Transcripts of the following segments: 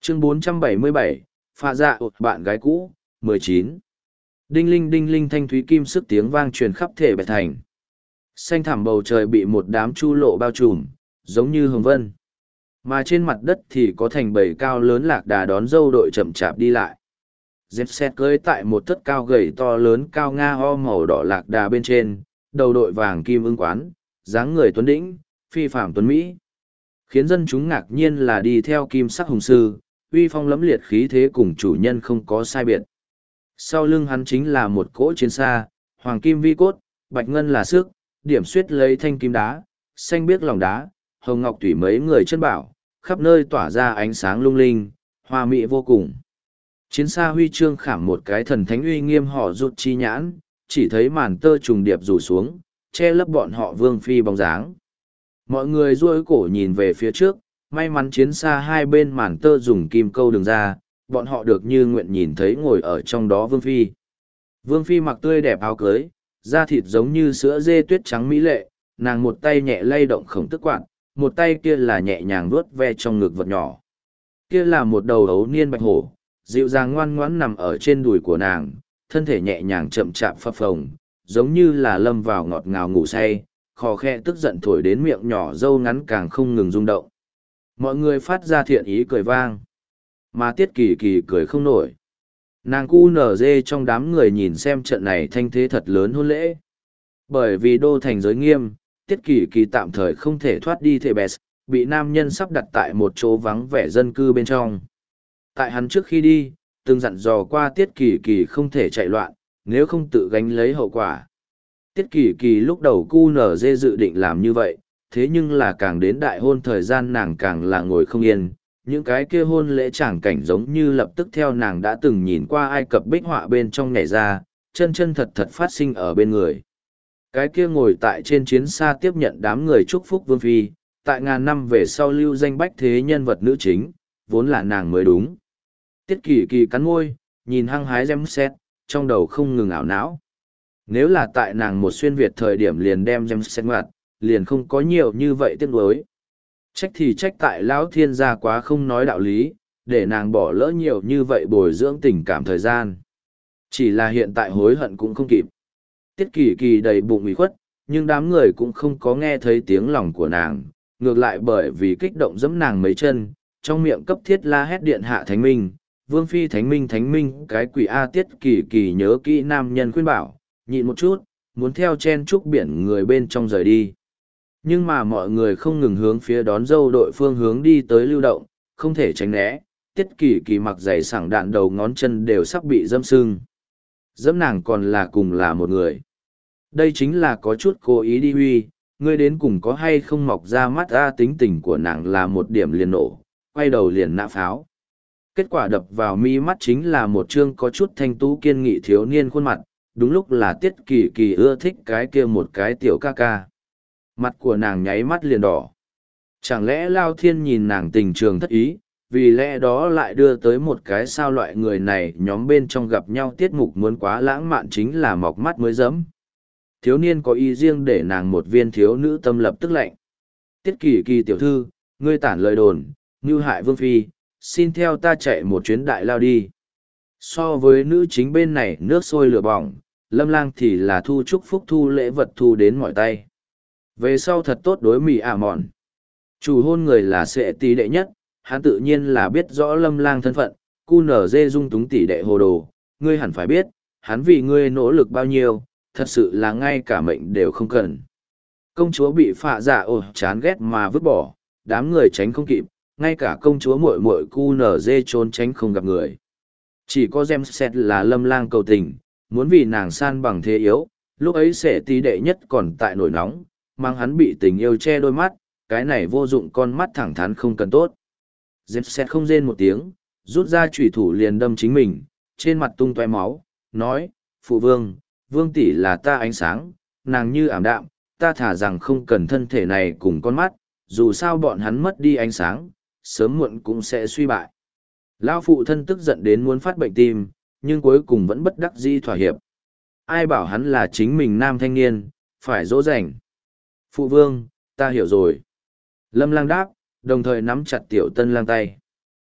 Chương 477, pha dạ bạn gái cũ, 19. Đinh linh thanh thúy kim sức tiếng vang truyền khắp thể bạch thành. Xanh thẳm bầu trời bị một đám chu lộ bao trùm, giống như hồng vân. Mà trên mặt đất thì có thành bầy cao lớn lạc đà đón dâu đội chậm chạp đi lại. Dẹp xét cưới tại một thất cao gầy to lớn cao nga ho màu đỏ lạc đà bên trên, đầu đội vàng kim ưng quán, dáng người tuấn đĩnh, phi phạm tuấn Mỹ. Khiến dân chúng ngạc nhiên là đi theo kim sắc hùng sư, uy phong lẫm liệt khí thế cùng chủ nhân không có sai biệt. Sau lưng hắn chính là một cỗ chiến xa, hoàng kim vi cốt, bạch ngân là sức, điểm xuyết lấy thanh kim đá, xanh biếc lòng đá, hồng ngọc thủy mấy người chân bảo, khắp nơi tỏa ra ánh sáng lung linh, hoa mỹ vô cùng. Chiến xa huy chương khảm một cái thần thánh uy nghiêm họ rụt chi nhãn, chỉ thấy màn tơ trùng điệp rủ xuống, che lấp bọn họ vương phi bóng dáng. Mọi người duỗi cổ nhìn về phía trước, may mắn chiến xa hai bên màn tơ dùng kim câu đường ra, bọn họ được như nguyện nhìn thấy ngồi ở trong đó vương phi. Vương phi mặc tươi đẹp áo cưới, da thịt giống như sữa dê tuyết trắng mỹ lệ, nàng một tay nhẹ lay động khổng tức quạt, một tay kia là nhẹ nhàng vuốt ve trong ngực vật nhỏ. Kia là một đầu ấu niên bạch hổ, dịu dàng ngoan ngoãn nằm ở trên đùi của nàng, thân thể nhẹ nhàng chậm chạp phập phồng, giống như là lâm vào ngọt ngào ngủ say, khò khe tức giận thổi đến miệng nhỏ dâu ngắn càng không ngừng rung động. Mọi người phát ra thiện ý cười vang, mà Tiết Kỳ Kỳ cười không nổi. Nàng cu nở dê trong đám người nhìn xem trận này thanh thế thật lớn hôn lễ. Bởi vì đô thành giới nghiêm, Tiết Kỳ Kỳ tạm thời không thể thoát đi Thebes, bị nam nhân sắp đặt tại một chỗ vắng vẻ dân cư bên trong. Tại hắn trước khi đi, từng dặn dò qua Tiết Kỳ Kỳ không thể chạy loạn, nếu không tự gánh lấy hậu quả. Tiết Kỳ Kỳ lúc đầu cu nở dê dự định làm như vậy, thế nhưng là càng đến đại hôn thời gian nàng càng là ngồi không yên. Những cái kia hôn lễ tràng cảnh giống như lập tức theo nàng đã từng nhìn qua Ai Cập bích họa bên trong nhảy ra, chân chân thật thật phát sinh ở bên người. Cái kia ngồi tại trên chiến xa tiếp nhận đám người chúc phúc vương phi, tại ngàn năm về sau lưu danh bách thế nhân vật nữ chính, vốn là nàng mới đúng. Tiết Kỳ Kỳ cắn môi, nhìn hăng hái xem xét, trong đầu không ngừng ảo não. Nếu là tại nàng một xuyên Việt thời điểm liền đem xem xét ngoặt, liền không có nhiều như vậy tiếc nuối. Trách thì trách tại lão thiên gia quá không nói đạo lý, để nàng bỏ lỡ nhiều như vậy bồi dưỡng tình cảm thời gian. Chỉ là hiện tại hối hận cũng không kịp. Tiết Kỳ Kỳ đầy bụng ủy khuất, nhưng đám người cũng không có nghe thấy tiếng lòng của nàng, ngược lại bởi vì kích động giẫm nàng mấy chân, trong miệng cấp thiết la hét điện hạ thánh minh, vương phi thánh minh cái quỷ A. Tiết Kỳ Kỳ nhớ kỹ nam nhân khuyên bảo, nhịn một chút, muốn theo chen trúc biển người bên trong rời đi. Nhưng mà mọi người không ngừng hướng phía đón dâu đội phương hướng đi tới lưu động, không thể tránh né, Tiết Kỳ Kỳ mặc giày sảng đạn đầu ngón chân đều sắp bị dâm sưng. Dẫm nàng còn là cùng là một người. Đây chính là có chút cố ý đi huy, ngươi đến cùng có hay không mọc ra mắt ra tính tình của nàng là một điểm liền nổ, quay đầu liền nã pháo. Kết quả đập vào mi mắt chính là một chương có chút thanh tú kiên nghị thiếu niên khuôn mặt, đúng lúc là Tiết Kỳ Kỳ ưa thích cái kia một cái tiểu ca ca. Mặt của nàng nháy mắt liền đỏ. Chẳng lẽ Lao Thiên nhìn nàng tình trường thất ý, vì lẽ đó lại đưa tới một cái sao loại người này nhóm bên trong gặp nhau tiết mục muốn quá lãng mạn chính là mọc mắt mới dẫm. Thiếu niên có ý riêng để nàng một viên thiếu nữ tâm lập tức lạnh. Tiết Kỳ Kỳ tiểu thư, ngươi tản lời đồn, mưu hại vương phi, xin theo ta chạy một chuyến đại lao đi. So với nữ chính bên này nước sôi lửa bỏng, Lâm Lang thì là thu chúc phúc thu lễ vật thu đến mọi tay. Về sau thật tốt đối mì mòn. Chủ hôn người là sệ tỷ đệ nhất, hắn tự nhiên là biết rõ Lâm Lang thân phận, cu nở dê dung túng tỷ đệ hồ đồ, ngươi hẳn phải biết, hắn vì ngươi nỗ lực bao nhiêu, thật sự là ngay cả mệnh đều không cần. Công chúa bị phạ dạ chán ghét mà vứt bỏ, đám người tránh không kịp, ngay cả công chúa muội muội cu nở dê trốn tránh không gặp người. Chỉ có Gemset là Lâm Lang cầu tình, muốn vì nàng san bằng thế yếu, lúc ấy sệ tỷ đệ nhất còn tại nổi nóng, mang hắn bị tình yêu che đôi mắt, cái này vô dụng con mắt thẳng thắn không cần tốt. Gemset không rên một tiếng, rút ra chủy thủ liền đâm chính mình, trên mặt tung tóe máu, nói, phụ vương, vương tỷ là ta ánh sáng, nàng như ảm đạm, ta thả rằng không cần thân thể này cùng con mắt, dù sao bọn hắn mất đi ánh sáng, sớm muộn cũng sẽ suy bại. Lão phụ thân tức giận đến muốn phát bệnh tim, nhưng cuối cùng vẫn bất đắc dĩ thỏa hiệp. Ai bảo hắn là chính mình nam thanh niên, phải dỗ dành. Phụ vương, ta hiểu rồi. Lâm Lang đáp, đồng thời nắm chặt Tiểu Tân Lang tay.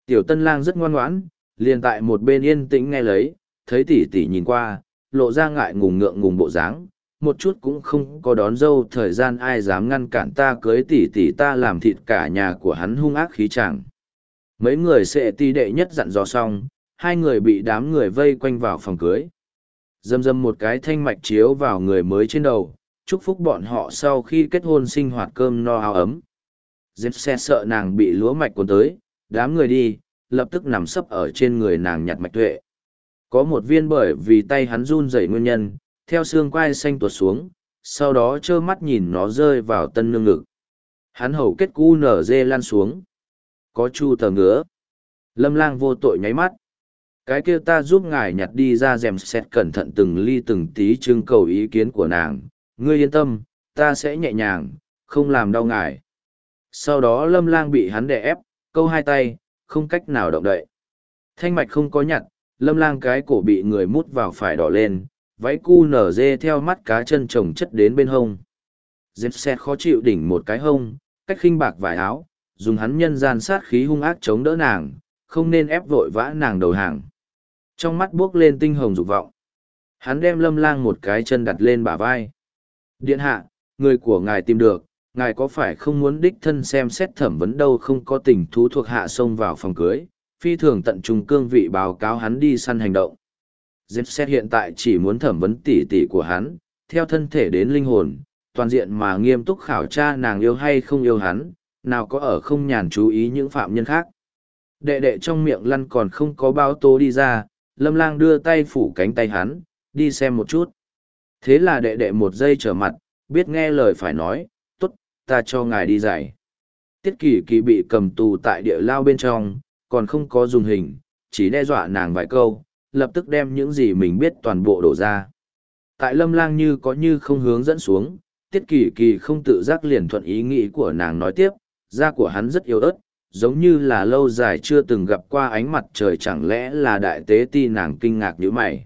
Tiểu tân lang rất ngoan ngoãn, liền tại một bên yên tĩnh nghe lấy, thấy tỷ tỷ nhìn qua, lộ ra ngại ngùng ngượng ngùng bộ dáng, một chút cũng không có đón dâu thời gian ai dám ngăn cản ta cưới tỷ tỷ ta làm thịt cả nhà của hắn hung ác khí chàng. Mấy người sẽ ti đệ nhất dặn dò xong, hai người bị đám người vây quanh vào phòng cưới. Dâm dâm một cái thanh mạch chiếu vào người mới trên đầu, chúc phúc bọn họ sau khi kết hôn sinh hoạt cơm no áo ấm. Dêm xe sợ nàng bị lúa mạch cuốn tới, đám người đi, lập tức nằm sấp ở trên người nàng nhặt mạch tuệ. Có một viên bởi vì tay hắn run rẩy nguyên nhân, theo xương quai xanh tuột xuống, sau đó trơ mắt nhìn nó rơi vào tân nương ngực. Hắn hầu kết cu nở dê lăn xuống. Có chu tờ ngứa. Lâm lang vô tội nháy mắt. Cái kia ta giúp ngài nhặt đi ra rèm xét cẩn thận từng ly từng tí trưng cầu ý kiến của nàng. Ngươi yên tâm, ta sẽ nhẹ nhàng, không làm đau ngài. Sau đó lâm lang bị hắn đè ép, câu hai tay, không cách nào động đậy. Thanh mạch không có nhặt, lâm lang cái cổ bị người mút vào phải đỏ lên, váy cu nở dê theo mắt cá chân chồng chất đến bên hông. Dêm xét khó chịu đỉnh một cái hông, cách khinh bạc vải áo, dùng hắn nhân gian sát khí hung ác chống đỡ nàng, không nên ép vội vã nàng đầu hàng. Trong mắt buốc lên tinh hồng dục vọng. Hắn đem lâm lang một cái chân đặt lên bả vai. Điện hạ, người của ngài tìm được, ngài có phải không muốn đích thân xem xét thẩm vấn đâu không có tình thú thuộc hạ xông vào phòng cưới, phi thường tận trung cương vị báo cáo hắn đi săn hành động. Dêm xét hiện tại chỉ muốn thẩm vấn tỉ tỉ của hắn, theo thân thể đến linh hồn, toàn diện mà nghiêm túc khảo tra nàng yêu hay không yêu hắn, nào có ở không nhàn chú ý những phạm nhân khác. Đệ đệ trong miệng lăn còn không có báo tố đi ra, lâm lang đưa tay phủ cánh tay hắn, đi xem một chút. Thế là đệ đệ một giây trở mặt, biết nghe lời phải nói, tốt, ta cho ngài đi dạy. Tiết Kỳ Kỳ bị cầm tù tại địa lao bên trong, còn không có dùng hình, chỉ đe dọa nàng vài câu, lập tức đem những gì mình biết toàn bộ đổ ra. Tại lâm lang như có như không hướng dẫn xuống, Tiết Kỳ Kỳ không tự giác liền thuận ý nghĩ của nàng nói tiếp, da của hắn rất yếu ớt, giống như là lâu dài chưa từng gặp qua ánh mặt trời chẳng lẽ là đại tế ti nàng kinh ngạc như mày.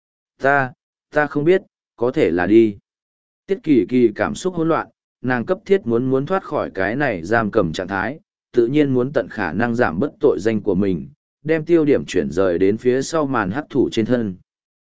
Ta không biết, có thể là đi. Tiết Kỳ Kỳ cảm xúc hỗn loạn, nàng cấp thiết muốn thoát khỏi cái này giam cầm trạng thái, tự nhiên muốn tận khả năng giảm bất tội danh của mình, đem tiêu điểm chuyển rời đến phía sau màn hắc thủ trên thân.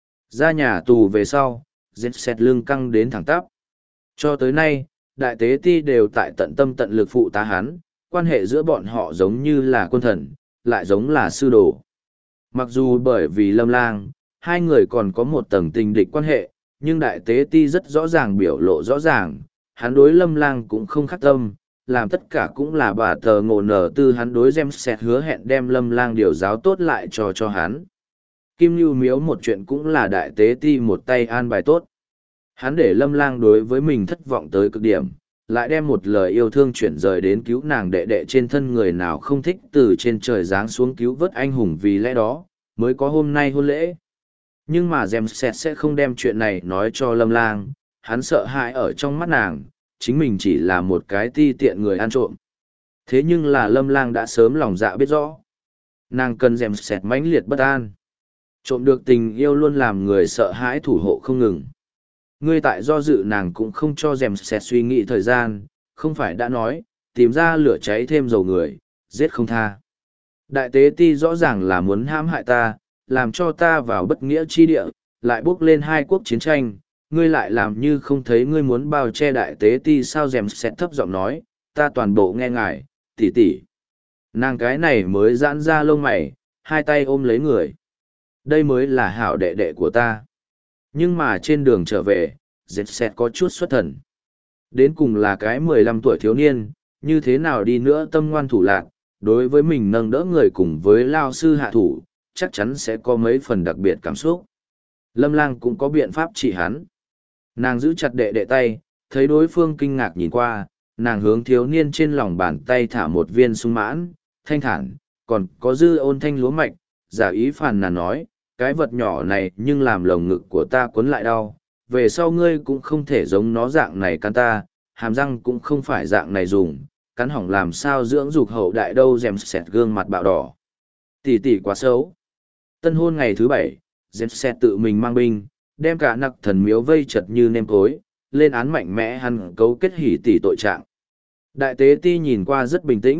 Ra nhà tù về sau, dết xẹt lưng căng đến thẳng tắp. Cho tới nay, đại tế ti đều tại tận tâm tận lực phụ tá hắn, quan hệ giữa bọn họ giống như là quân thần, lại giống là sư đồ. Mặc dù bởi vì lâm lang, hai người còn có một tầng tình địch quan hệ, nhưng đại tế ti rất rõ ràng biểu lộ rõ ràng, hắn đối lâm lang cũng không khắc tâm, làm tất cả cũng là bà tờ ngộ nở tư hắn đối Gem Sẹt hứa hẹn đem lâm lang điều giáo tốt lại cho hắn. Kim Lưu Miếu một chuyện cũng là đại tế ti một tay an bài tốt. Hắn để lâm lang đối với mình thất vọng tới cực điểm, lại đem một lời yêu thương chuyển rời đến cứu nàng đệ đệ trên thân người nào không thích từ trên trời giáng xuống cứu vớt anh hùng vì lẽ đó, mới có hôm nay hôn lễ. Nhưng mà Gem Sẹt sẽ không đem chuyện này nói cho lâm lang, hắn sợ hãi ở trong mắt nàng, chính mình chỉ là một cái ti tiện người ăn trộm. Thế nhưng là lâm lang đã sớm lòng dạ biết rõ. Nàng cần Gem Sẹt mãnh liệt bất an. Trộm được tình yêu luôn làm người sợ hãi thủ hộ không ngừng. Ngươi tại do dự nàng cũng không cho Gem Sẹt suy nghĩ thời gian, không phải đã nói, tìm ra lửa cháy thêm dầu người, giết không tha. Đại tế ti rõ ràng là muốn hãm hại ta, làm cho ta vào bất nghĩa chi địa, lại bước lên hai quốc chiến tranh, ngươi lại làm như không thấy ngươi muốn bao che đại tế ti sao Gem Sẹt thấp giọng nói, ta toàn bộ nghe ngài, tỉ tỉ. Nàng cái này mới giãn ra lông mày, hai tay ôm lấy người. Đây mới là hảo đệ đệ của ta. Nhưng mà trên đường trở về, Gem Sẹt có chút xuất thần. Đến cùng là cái 15 tuổi thiếu niên, như thế nào đi nữa tâm ngoan thủ lạc, đối với mình nâng đỡ người cùng với lao sư hạ thủ, chắc chắn sẽ có mấy phần đặc biệt cảm xúc. Lâm lang cũng có biện pháp trị hắn. Nàng giữ chặt đệ đệ tay, thấy đối phương kinh ngạc nhìn qua, nàng hướng thiếu niên trên lòng bàn tay thả một viên sung mãn, thanh thản, còn có dư ôn thanh lúa mạch, giả ý phàn nàn nói, cái vật nhỏ này nhưng làm lồng ngực của ta cuốn lại đau, về sau ngươi cũng không thể giống nó dạng này cắn ta, hàm răng cũng không phải dạng này dùng, cắn hỏng làm sao dưỡng dục hậu đại đâu. Gem Sẹt gương mặt bạo đỏ. Tỷ tỷ quá xấu. Tân hôn ngày thứ 7, Gem Sẹt tự mình mang binh, đem cả nặc thần miếu vây chật như nêm cối, lên án mạnh mẽ hắn cấu kết hỉ tỷ tội trạng. Đại tế ti nhìn qua rất bình tĩnh,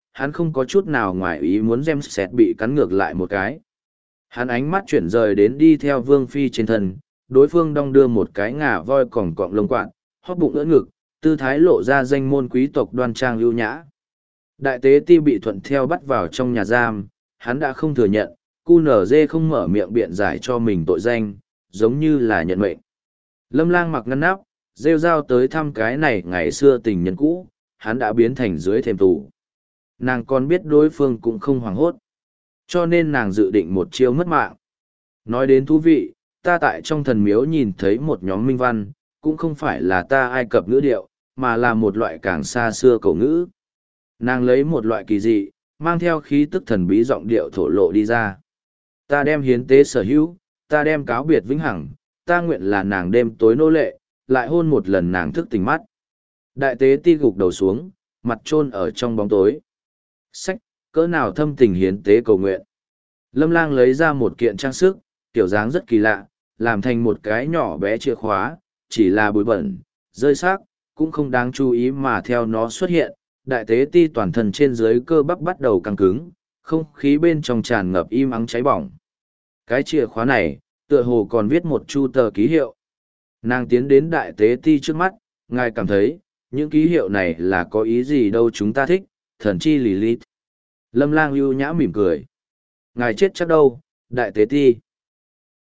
hắn không có chút nào ngoài ý muốn James bị cắn ngược lại một cái. Hắn ánh mắt chuyển rời đến đi theo Vương Phi trên thân, đối phương đong đưa một cái ngà voi còng cọng lông quạt, hóp bụng ưỡn ngực, tư thái lộ ra danh môn quý tộc đoan trang lưu nhã. Đại tế ti bị thuận theo bắt vào trong nhà giam, hắn đã không thừa nhận, QNZ không mở miệng biện giải cho mình tội danh, giống như là nhận mệnh. Lâm Lang mặc ngăn nắp, rêu rao tới thăm cái này ngày xưa tình nhân cũ, hắn đã biến thành dưới thềm tù. Nàng còn biết đối phương cũng không hoảng hốt, cho nên nàng dự định một chiêu mất mạng. Nói đến thú vị, ta tại trong thần miếu nhìn thấy một nhóm minh văn, cũng không phải là ta Ai Cập ngữ điệu, mà là một loại càng xa xưa cổ ngữ. Nàng lấy một loại kỳ dị, mang theo khí tức thần bí giọng điệu thổ lộ đi ra. Ta đem hiến tế sở hữu, ta đem cáo biệt vĩnh hằng, ta nguyện là nàng đêm tối nô lệ, lại hôn một lần nàng thức tỉnh mắt. Đại tế ti gục đầu xuống, mặt chôn ở trong bóng tối. Sách, cỡ nào thâm tình hiến tế cầu nguyện. Lâm Lang lấy ra một kiện trang sức, kiểu dáng rất kỳ lạ, làm thành một cái nhỏ bé chìa khóa, chỉ là bụi bẩn, rơi xác, cũng không đáng chú ý mà theo nó xuất hiện. Đại tế ti toàn thân trên dưới cơ bắp bắt đầu căng cứng, không khí bên trong tràn ngập im ắng cháy bỏng. Cái chìa khóa này, tựa hồ còn viết một chu tờ ký hiệu. Nàng tiến đến đại tế ti trước mắt, ngài cảm thấy, những ký hiệu này là có ý gì đâu chúng ta thích, thần chi Lilith. Lâm Lang ưu nhã mỉm cười. Ngài chết chắc đâu, đại tế ti.